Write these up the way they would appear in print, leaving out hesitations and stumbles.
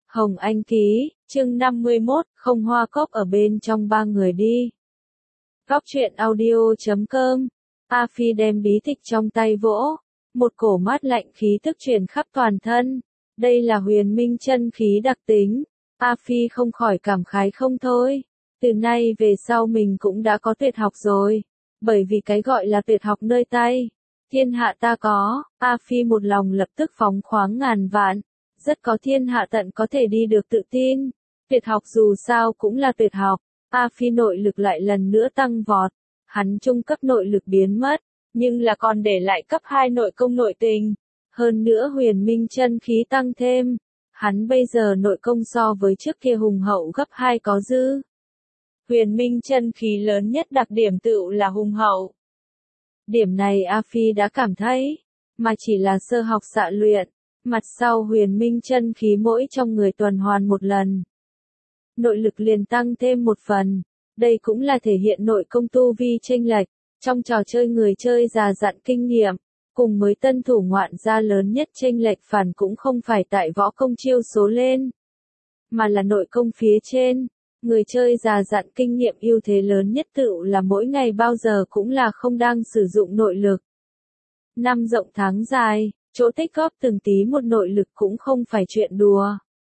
Hồng Anh ký, chương 51, không hoa cốc ở bên trong ba người đi. Góc truyện audio.com. A Phi đem bí tịch trong tay vỗ, một cổ mát lạnh khí tức truyền khắp toàn thân. Đây là huyền minh chân khí đặc tính. A Phi không khỏi cảm khái không thôi. Từ nay về sau mình cũng đã có tuyệt học rồi. Bởi vì cái gọi là tuyệt học nơi tay, thiên hạ ta có. A Phi một lòng lập tức phóng khoáng ngàn vạn. Rất có thiên hạ tận có thể đi được tự tin. Tuyệt học dù sao cũng là tuyệt học. A Phi nội lực lại lần nữa tăng vọt. Hắn trung cấp nội lực biến mất, nhưng là còn để lại cấp 2 nội công nội tình. Hơn nữa huyền minh chân khí tăng thêm. Hắn bây giờ nội công so với trước kia hùng hậu gấp 2 có dư. Huyền minh chân khí lớn nhất đặc điểm tựu là hùng hậu. Điểm này A Phi đã cảm thấy, mà chỉ là sơ học xạ luyện. Mặt sau huyền minh chân khí mỗi trong người tuần hoàn một lần, nội lực liền tăng thêm một phần. Đây cũng là thể hiện nội công tu vi chênh lệch. Trong trò chơi người chơi già dặn kinh nghiệm, cùng mới tân thủ ngoạn gia lớn nhất chênh lệch phản cũng không phải tại võ công chiêu số lên, mà là nội công phía trên. Người chơi già dặn kinh nghiệm ưu thế lớn nhất tựu là mỗi ngày bao giờ cũng là không đang sử dụng nội lực. Năm rộng tháng dài, chỗ tích góp từng tí một nội lực cũng không phải chuyện đùa.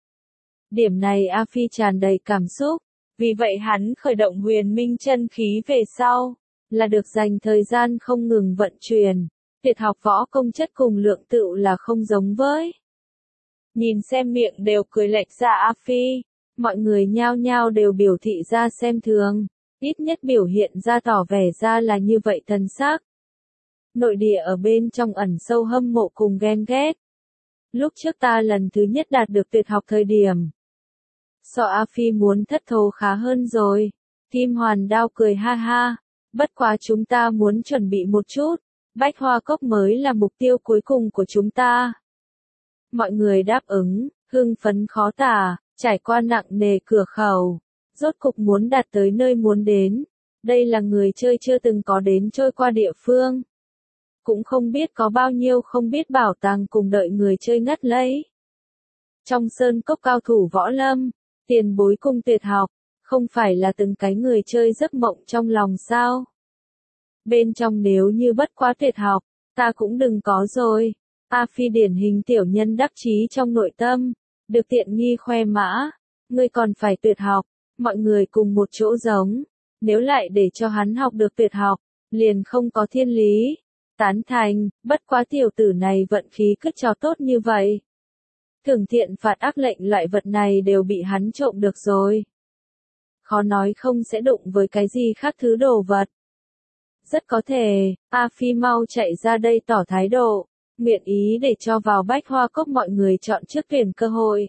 Điểm này A Phi tràn đầy cảm xúc, vì vậy hắn khởi động huyền minh chân khí về sau, là được dành thời gian không ngừng vận chuyển. Tuyệt học võ công chất cùng lượng tựu là không giống với. Nhìn xem miệng đều cười lệch ra A Phi, mọi người nhao nhao đều biểu thị ra xem thường, ít nhất biểu hiện ra tỏ vẻ ra là như vậy thần sắc. Nội địa ở bên trong ẩn sâu hâm mộ cùng ghen ghét. Lúc trước ta lần thứ nhất đạt được tuyệt học thời điểm, so A Phi muốn thất thố khá hơn rồi. Kim Hoàn Đao cười ha ha, bất quá chúng ta muốn chuẩn bị một chút, Bách Hoa Cốc mới là mục tiêu cuối cùng của chúng ta. Mọi người đáp ứng, hưng phấn khó tả, trải qua nặng nề cửa khẩu, rốt cục muốn đạt tới nơi muốn đến. Đây là người chơi chưa từng có đến trôi qua địa phương. Cũng không biết có bao nhiêu không biết bảo tàng cùng đợi người chơi ngắt lấy. Trong sơn cốc cao thủ võ lâm, tiền bối cùng tuyệt học, không phải là từng cái người chơi giấc mộng trong lòng sao? Bên trong nếu như bất quá tuyệt học, ta cũng đừng có rồi. A Phi điển hình tiểu nhân đắc chí trong nội tâm, được tiện nghi khoe mã, ngươi còn phải tuyệt học, mọi người cùng một chỗ giống, nếu lại để cho hắn học được tuyệt học, liền không có thiên lý. Tán thành, bất quá tiểu tử này vận khí cứ cho tốt như vậy. Thưởng thiện phạt ác lệnh loại vật này đều bị hắn trộm được rồi. Khó nói không sẽ đụng với cái gì khác thứ đồ vật. Rất có thể, A Phi mau chạy ra đây tỏ thái độ, nguyện ý để cho vào Bách Hoa Cốc mọi người chọn trước tuyển cơ hội.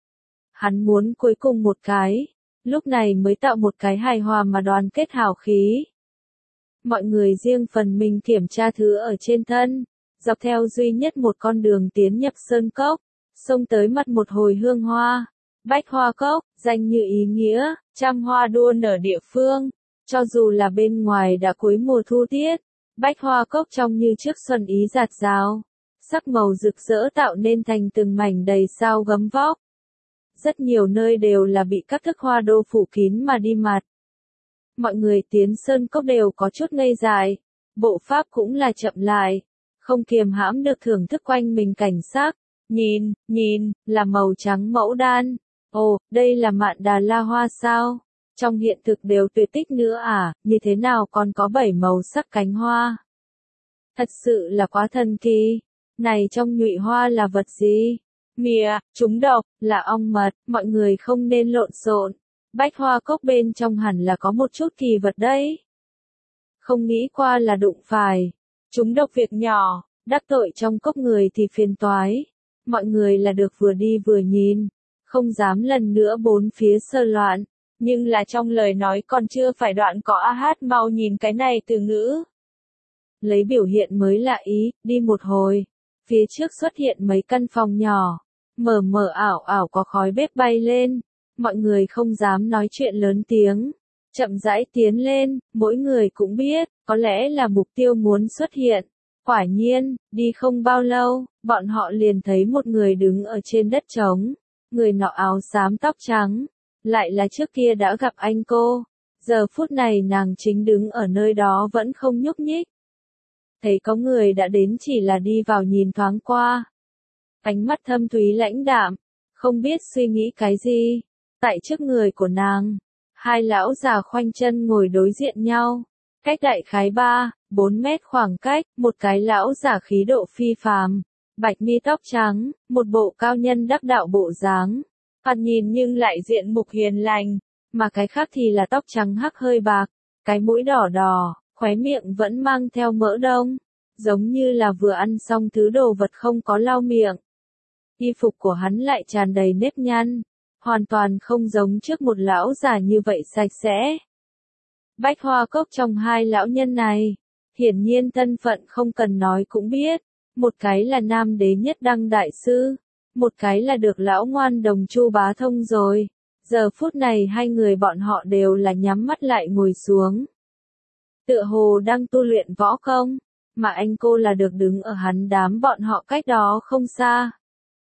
Hắn muốn cuối cùng một cái, lúc này mới tạo một cái hài hòa mà đoàn kết hào khí. Mọi người riêng phần mình kiểm tra thứ ở trên thân, dọc theo duy nhất một con đường tiến nhập sơn cốc, xông tới mặt một hồi hương hoa. Bách Hoa Cốc, danh như ý nghĩa, trăm hoa đua nở địa phương. Cho dù là bên ngoài đã cuối mùa thu tiết, Bách Hoa Cốc trông như trước xuân ý rạt rào, sắc màu rực rỡ tạo nên thành từng mảnh đầy sao gấm vóc. Rất nhiều nơi đều là bị các thức hoa đô phủ kín mà đi mặt. Mọi người tiến sơn cốc đều có chút ngây dại, bộ pháp cũng là chậm lại, không kiềm hãm được thưởng thức quanh mình cảnh sắc. Nhìn, là màu trắng mẫu đan. Ồ, đây là mạn đà la hoa sao? Trong hiện thực đều tuyệt tích nữa à, như thế nào còn có 7 màu sắc cánh hoa? Thật sự là quá thần kỳ. Này trong nhụy hoa là vật gì? Mìa, trúng độc, là ong mật, mọi người không nên lộn xộn. Bách Hoa Cốc bên trong hẳn là có một chút kỳ vật đấy. Không nghĩ qua là đụng phải. Trúng độc việc nhỏ, đắc tội trong cốc người thì phiền toái. Mọi người là được vừa đi vừa nhìn, không dám lần nữa bốn phía sơ loạn. Nhưng là trong lời nói còn chưa phải đoạn có a hát mau nhìn cái này từ ngữ. Lấy biểu hiện mới lạ ý, đi một hồi. Phía trước xuất hiện mấy căn phòng nhỏ, mờ mờ ảo ảo có khói bếp bay lên. Mọi người không dám nói chuyện lớn tiếng, chậm rãi tiến lên, mỗi người cũng biết, có lẽ là mục tiêu muốn xuất hiện. Quả nhiên, đi không bao lâu, bọn họ liền thấy một người đứng ở trên đất trống. Người nọ áo xám tóc trắng, lại là trước kia đã gặp anh cô. Giờ phút này nàng chính đứng ở nơi đó vẫn không nhúc nhích. Thấy có người đã đến chỉ là đi vào nhìn thoáng qua. Ánh mắt thâm thúy lãnh đạm, không biết suy nghĩ cái gì. Tại trước người của nàng, hai lão già khoanh chân ngồi đối diện nhau. Cách đại khái 3-4 mét khoảng cách, một cái lão giả khí độ phi phàm, bạch mi tóc trắng, một bộ cao nhân đắc đạo bộ dáng. Thoạt nhìn nhưng lại diện mục hiền lành, mà cái khác thì là tóc trắng hắc hơi bạc, cái mũi đỏ đỏ, khóe miệng vẫn mang theo mỡ đông, giống như là vừa ăn xong thứ đồ vật không có lau miệng. Y phục của hắn lại tràn đầy nếp nhăn, hoàn toàn không giống trước một lão già như vậy sạch sẽ. Bách Hoa Cốc trong hai lão nhân này, hiển nhiên thân phận không cần nói cũng biết, một cái là Nam Đế Nhất Đăng Đại Sư, một cái là được lão ngoan đồng Chu Bá Thông rồi. Giờ phút này hai người bọn họ đều là nhắm mắt lại ngồi xuống. Tựa hồ đang tu luyện võ công, mà anh cô là được đứng ở hắn đám bọn họ cách đó không xa.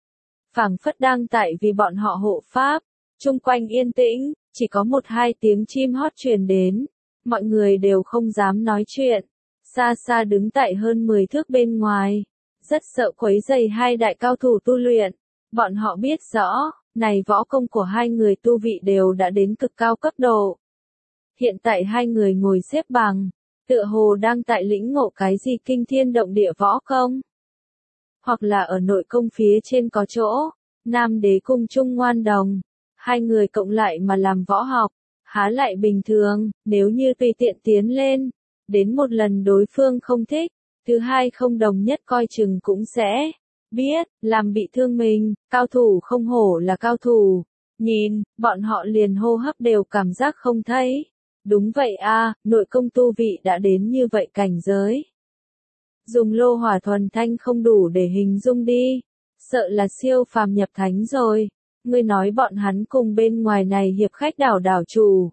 Phảng phất đang tại vì bọn họ hộ pháp, chung quanh yên tĩnh, chỉ có 1-2 tiếng chim hót truyền đến, mọi người đều không dám nói chuyện, xa xa đứng tại hơn 10 thước bên ngoài, rất sợ quấy rầy hai đại cao thủ tu luyện, bọn họ biết rõ, này võ công của hai người tu vị đều đã đến cực cao cấp độ. Hiện tại hai người ngồi xếp bằng, tựa hồ đang tại lĩnh ngộ cái gì kinh thiên động địa võ công. Hoặc là ở nội công phía trên có chỗ, Nam Đế cùng Trung Ngoan Đồng, hai người cộng lại mà làm võ học, há lại bình thường, nếu như tùy tiện tiến lên, đến một lần đối phương không thích, thứ hai không đồng nhất coi chừng cũng sẽ biết, làm bị thương mình, cao thủ không hổ là cao thủ, nhìn, bọn họ liền hô hấp đều cảm giác không thấy. Đúng vậy a, nội công tu vị đã đến như vậy cảnh giới. Dùng lô hỏa thuần thanh không đủ để hình dung đi, sợ là siêu phàm nhập thánh rồi. Ngươi nói bọn hắn cùng bên ngoài này hiệp khách đảo đảo chủ.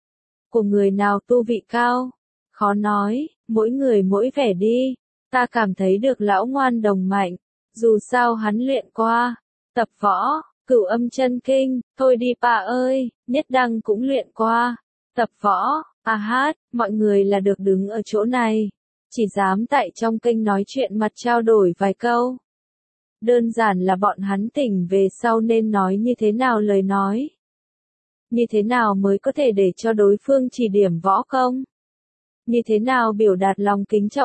Của người nào tu vị cao? Khó nói, mỗi người mỗi vẻ đi. Ta cảm thấy được lão ngoan đồng mạnh, dù sao hắn luyện qua, tập võ, Cửu Âm Chân Kinh, thôi đi bà ơi, Nhất Đăng cũng luyện qua, tập võ, hát, mọi người là được đứng ở chỗ này, chỉ dám tại trong kênh nói chuyện mặt trao đổi vài câu. Đơn giản là bọn hắn tỉnh về sau nên nói như thế nào lời nói. Như thế nào mới có thể để cho đối phương chỉ điểm võ công. Như thế nào biểu đạt lòng kính trọng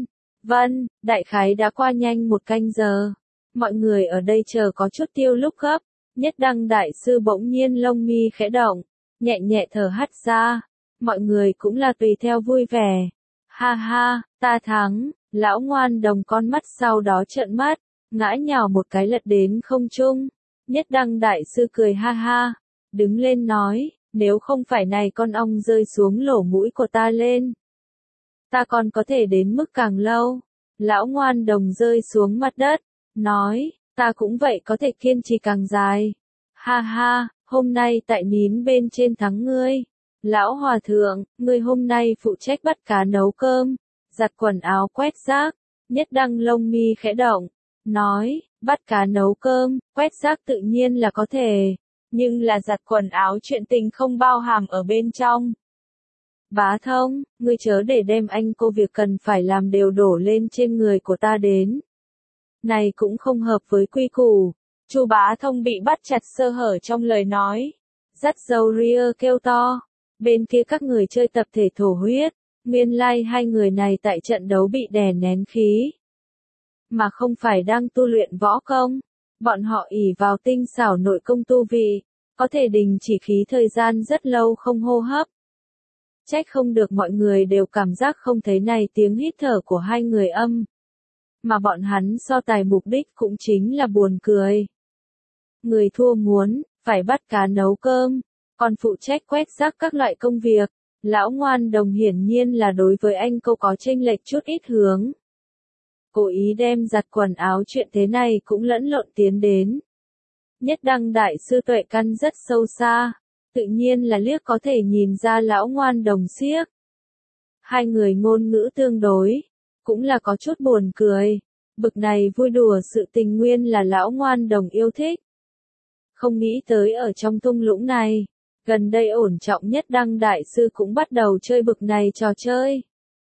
Vân, đại khái đã qua nhanh 1 canh giờ. Mọi người ở đây chờ có chút tiêu lúc gấp. Nhất Đăng Đại Sư bỗng nhiên lông mi khẽ động, nhẹ nhẹ thở hắt ra. Mọi người cũng là tùy theo vui vẻ. Ha ha, ta thắng, lão ngoan đồng con mắt sau đó trợn mắt, ngã nhào một cái lật đến không trung. Nhất Đăng Đại Sư cười ha ha, đứng lên nói, nếu không phải này con ong rơi xuống lỗ mũi của ta lên, ta còn có thể đến mức càng lâu. Lão ngoan đồng rơi xuống mặt đất, nói, ta cũng vậy có thể kiên trì càng dài. Ha ha, hôm nay tại nín bên trên thắng ngươi. Lão hòa thượng, ngươi hôm nay phụ trách bắt cá nấu cơm, giặt quần áo quét rác. Nhất Đăng lông mi khẽ động, nói, bắt cá nấu cơm, quét rác tự nhiên là có thể, nhưng là giặt quần áo chuyện tình không bao hàm ở bên trong. Bá Thông, ngươi chớ để đem anh cô việc cần phải làm đều đổ lên trên người của ta đến. Này cũng không hợp với quy củ. Chu Bá Thông bị bắt chặt sơ hở trong lời nói. Dắt dâu ria kêu to. Bên kia các người chơi tập thể thổ huyết. Nguyên lai hai người này tại trận đấu bị đè nén khí. Mà không phải đang tu luyện võ công. Bọn họ ỷ vào tinh xảo nội công tu vị. Có thể đình chỉ khí thời gian rất lâu không hô hấp. Trách không được mọi người đều cảm giác không thấy này tiếng hít thở của hai người âm. Mà bọn hắn so tài mục đích cũng chính là buồn cười. Người thua muốn, phải bắt cá nấu cơm, còn phụ trách quét rác các loại công việc. Lão ngoan đồng hiển nhiên là đối với anh cô có chênh lệch chút ít hướng. Cố ý đem giặt quần áo chuyện thế này cũng lẫn lộn tiến đến. Nhất Đăng Đại Sư tuệ căn rất sâu xa. Tự nhiên là liếc có thể nhìn ra lão ngoan đồng xiếc. Hai người ngôn ngữ tương đối, cũng là có chút buồn cười. Bực này vui đùa sự tình nguyên là lão ngoan đồng yêu thích. Không nghĩ tới ở trong thung lũng này, gần đây ổn trọng nhất Đăng đại sư cũng bắt đầu chơi bực này trò chơi.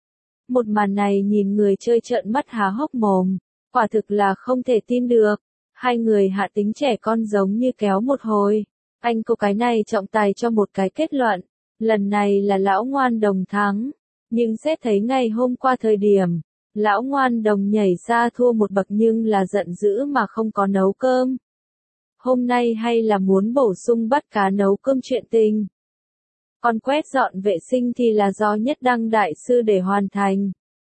Một màn này nhìn người chơi trợn mắt há hốc mồm, quả thực là không thể tin được. Hai người hạ tính trẻ con giống như kéo một hồi. Anh cô cái này trọng tài cho một cái kết luận. Lần này là lão ngoan đồng thắng. Nhưng xét thấy ngày hôm qua thời điểm, lão ngoan đồng nhảy ra thua một bậc nhưng là giận dữ mà không có nấu cơm. Hôm nay hay là muốn bổ sung bắt cá nấu cơm chuyện tình. Còn quét dọn vệ sinh thì là do Nhất Đăng đại sư để hoàn thành.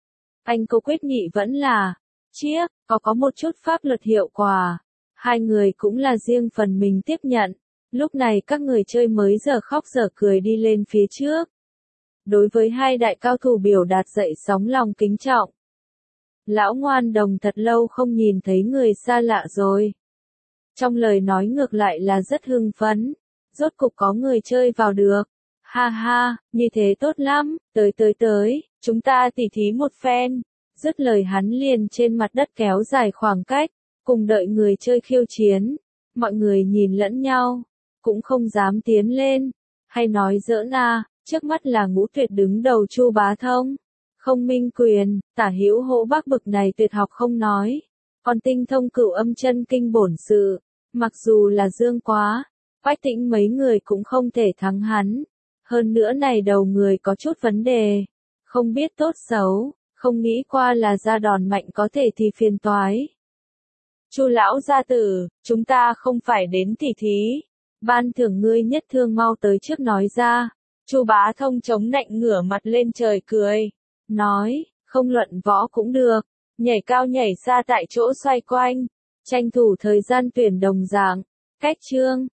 Anh cô quyết nghị vẫn là, chiếc, có một chút pháp luật hiệu quả. Hai người cũng là riêng phần mình tiếp nhận. Lúc này các người chơi mới giờ khóc giờ cười đi lên phía trước. Đối với hai đại cao thủ biểu đạt dậy sóng lòng kính trọng. Lão ngoan đồng thật lâu không nhìn thấy người xa lạ rồi. Trong lời nói ngược lại là rất hưng phấn. Rốt cục có người chơi vào được. Ha ha, như thế tốt lắm, tới, chúng ta tỉ thí một phen. Dứt lời hắn liền trên mặt đất kéo dài khoảng cách, cùng đợi người chơi khiêu chiến. Mọi người nhìn lẫn nhau, cũng không dám tiến lên. Hay nói giỡn à, trước mắt là Ngũ Tuyệt đứng đầu Chu Bá Thông. Không Minh Quyền, Tả Hữu Hỗ Bác bực này tuyệt học không nói. Còn tinh thông Cửu Âm Chân Kinh bổn sự, mặc dù là Dương Quá, Bách Tĩnh mấy người cũng không thể thắng hắn. Hơn nữa này đầu người có chút vấn đề, không biết tốt xấu, không nghĩ qua là ra đòn mạnh có thể thì phiền toái. Chu lão gia tử, chúng ta không phải đến tỉ thí, ban thưởng ngươi nhất thương mau tới trước nói ra. Chu Bá Thông chống nạnh ngửa mặt lên trời cười, nói, không luận võ cũng được, nhảy cao nhảy xa tại chỗ xoay quanh, tranh thủ thời gian tuyển đồng dạng, cách chương.